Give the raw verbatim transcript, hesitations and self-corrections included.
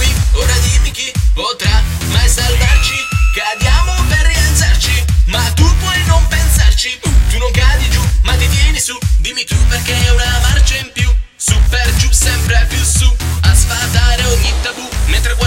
noi. Ora dimmi chi potrà mai salvarci. Cadiamo per rialzarci, ma tu puoi non pensarci. Tu non cadi giù, ma ti tieni su. Dimmi tu perché è una marcia in più. Su per giù, sempre più su, a sfatare ogni tabù, mentre guardi